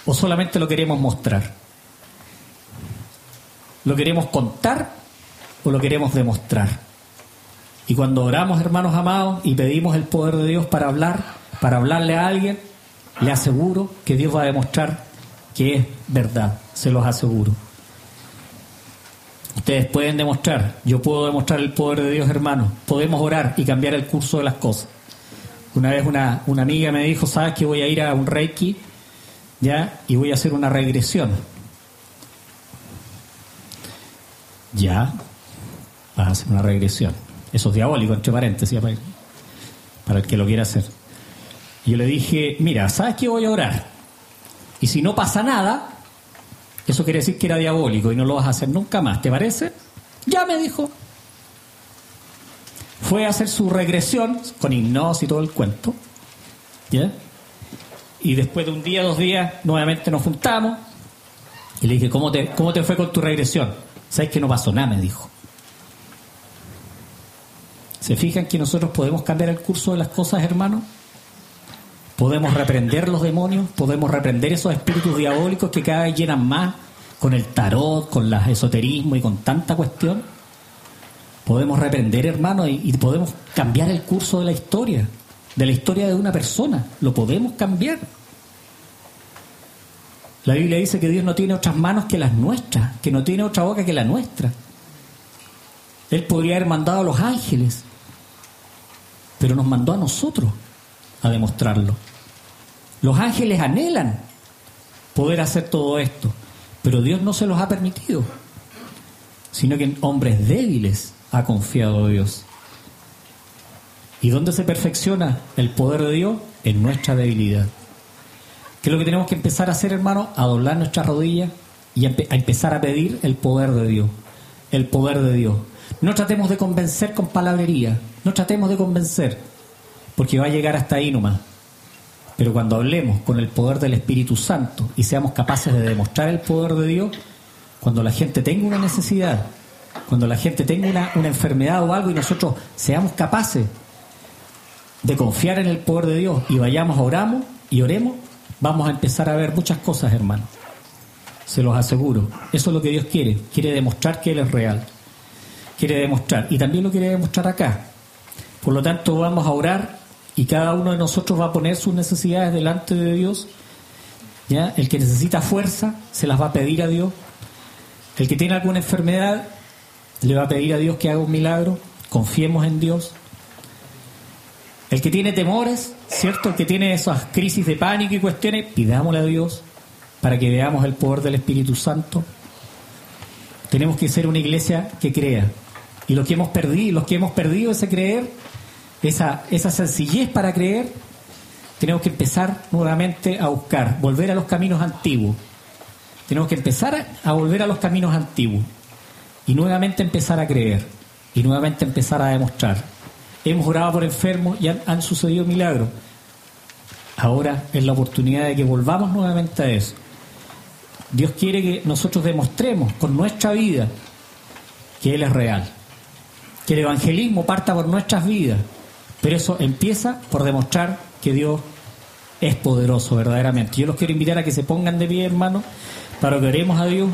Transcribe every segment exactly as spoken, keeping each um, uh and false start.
¿O solamente lo queremos mostrar? ¿Lo queremos contar o lo queremos demostrar? Y cuando oramos, hermanos amados, y pedimos el poder de Dios para hablar, para hablarle a alguien, le aseguro que Dios va a demostrar que es verdad, se los aseguro. Ustedes pueden demostrar, yo puedo demostrar el poder de Dios, hermanos. Podemos orar y cambiar el curso de las cosas. Una vez una, una amiga me dijo, ¿sabes que voy a ir a un Reiki? ¿Ya? Y voy a hacer una regresión. Ya, vas a hacer una regresión. Eso es diabólico, entre paréntesis, para, para el que lo quiera hacer. Y yo le dije, mira, ¿sabes qué? Voy a orar. Y si no pasa nada, eso quiere decir que era diabólico y no lo vas a hacer nunca más. ¿Te parece? Ya, me dijo. Fue a hacer su regresión con hipnosis y todo el cuento. ¿Ya? Y después de un día, dos días, nuevamente nos juntamos. Y le dije, ¿cómo te, cómo te fue con tu regresión? ¿Sabes que no pasó nada? Me dijo. ¿Se fijan que nosotros podemos cambiar el curso de las cosas, hermanos? Podemos reprender los demonios, podemos reprender esos espíritus diabólicos que cada vez llenan más con el tarot, con el esoterismo y con tanta cuestión. Podemos reprender, hermanos, y, y podemos cambiar el curso de la historia, de la historia de una persona. Lo podemos cambiar. La Biblia dice que Dios no tiene otras manos que las nuestras, que no tiene otra boca que la nuestra. Él podría haber mandado a los ángeles, pero nos mandó a nosotros a demostrarlo. Los ángeles anhelan poder hacer todo esto, pero Dios no se los ha permitido, sino que en hombres débiles ha confiado Dios. ¿Y dónde se perfecciona el poder de Dios? En nuestra debilidad. ¿Qué es lo que tenemos que empezar a hacer, hermano? A doblar nuestras rodillas y a, empe- a empezar a pedir el poder de Dios. El poder de Dios. No tratemos de convencer con palabrería, no tratemos de convencer, porque va a llegar hasta ahí nomás. Pero cuando hablemos con el poder del Espíritu Santo y seamos capaces de demostrar el poder de Dios, cuando la gente tenga una necesidad, cuando la gente tenga una, una enfermedad o algo y nosotros seamos capaces de confiar en el poder de Dios y vayamos, oramos y oremos, vamos a empezar a ver muchas cosas, hermanos. Se los aseguro. Eso es lo que Dios quiere. Quiere demostrar que Él es real. Quiere demostrar. Y también lo quiere demostrar acá. Por lo tanto, vamos a orar y cada uno de nosotros va a poner sus necesidades delante de Dios. ¿Ya? El que necesita fuerza se las va a pedir a Dios. El que tiene alguna enfermedad le va a pedir a Dios que haga un milagro. Confiemos en Dios. El que tiene temores, ¿cierto? El que tiene esas crisis de pánico y cuestiones, pidámosle a Dios para que veamos el poder del Espíritu Santo. Tenemos que ser una iglesia que crea. Y los que hemos perdido, los que hemos perdido ese creer, esa, esa sencillez para creer, tenemos que empezar nuevamente a buscar, volver a los caminos antiguos. Tenemos que empezar a, a volver a los caminos antiguos. Y nuevamente empezar a creer. Y nuevamente empezar a demostrar. Hemos orado por enfermos y han, han sucedido milagros. Ahora es la oportunidad de que volvamos nuevamente a eso. Dios quiere que nosotros demostremos con nuestra vida que Él es real. Que el evangelismo parta por nuestras vidas. Pero eso empieza por demostrar que Dios es poderoso verdaderamente. Yo los quiero invitar a que se pongan de pie, hermanos, para que oremos a Dios.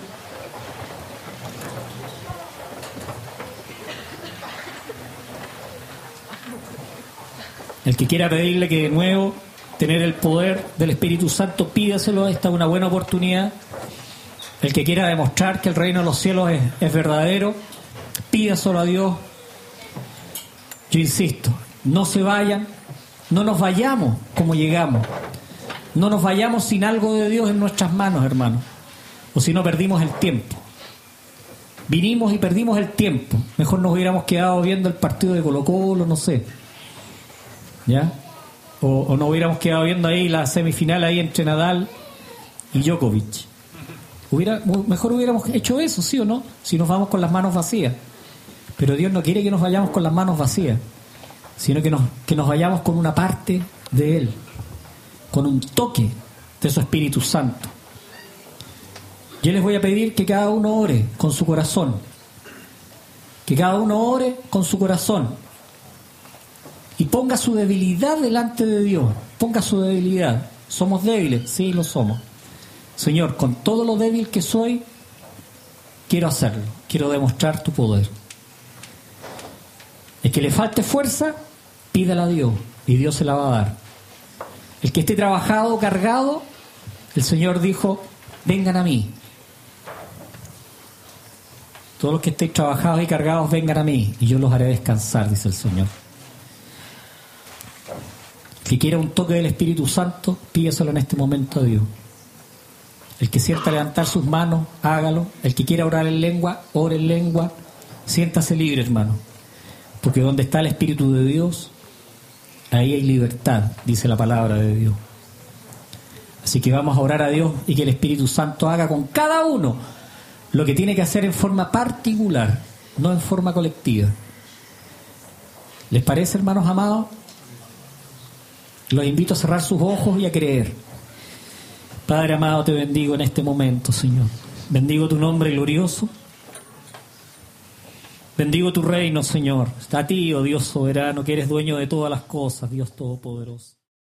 El que quiera pedirle que de nuevo tener el poder del Espíritu Santo, pídaselo. Esta es una buena oportunidad. El que quiera demostrar que el reino de los cielos es, es verdadero, pídaselo a Dios. Yo insisto, no se vayan, no nos vayamos como llegamos. No nos vayamos sin algo de Dios en nuestras manos, hermanos. O si no, perdimos el tiempo. Vinimos y perdimos el tiempo. Mejor nos hubiéramos quedado viendo el partido de Colo-Colo, no sé. ¿Ya? O, o nos hubiéramos quedado viendo ahí la semifinal ahí entre Nadal y Djokovic. Hubiera, mejor hubiéramos hecho eso, ¿sí o no? Si nos vamos con las manos vacías. Pero Dios no quiere que nos vayamos con las manos vacías, sino que nos, que nos vayamos con una parte de Él, con un toque de su Espíritu Santo. Yo les voy a pedir que cada uno ore con su corazón. Que cada uno ore con su corazón. Y ponga su debilidad delante de Dios. Ponga su debilidad. ¿Somos débiles? Sí, lo somos. Señor, con todo lo débil que soy, quiero hacerlo, quiero demostrar tu poder. El que le falte fuerza, pídala a Dios y Dios se la va a dar. El que esté trabajado, cargado, el Señor dijo, vengan a mí. Todos los que estéis trabajados y cargados, vengan a mí y yo los haré descansar, dice el Señor. El que quiera un toque del Espíritu Santo, pídeselo en este momento a Dios. El que sienta levantar sus manos, hágalo. El que quiera orar en lengua, ore en lengua. Siéntase libre, hermano. Porque donde está el Espíritu de Dios, ahí hay libertad, dice la palabra de Dios. Así que vamos a orar a Dios y que el Espíritu Santo haga con cada uno lo que tiene que hacer en forma particular, no en forma colectiva. ¿Les parece, hermanos amados? Los invito a cerrar sus ojos y a creer. Padre amado, te bendigo en este momento, Señor. Bendigo tu nombre glorioso. Bendigo tu reino, Señor. A ti, oh Dios soberano, que eres dueño de todas las cosas, Dios todopoderoso.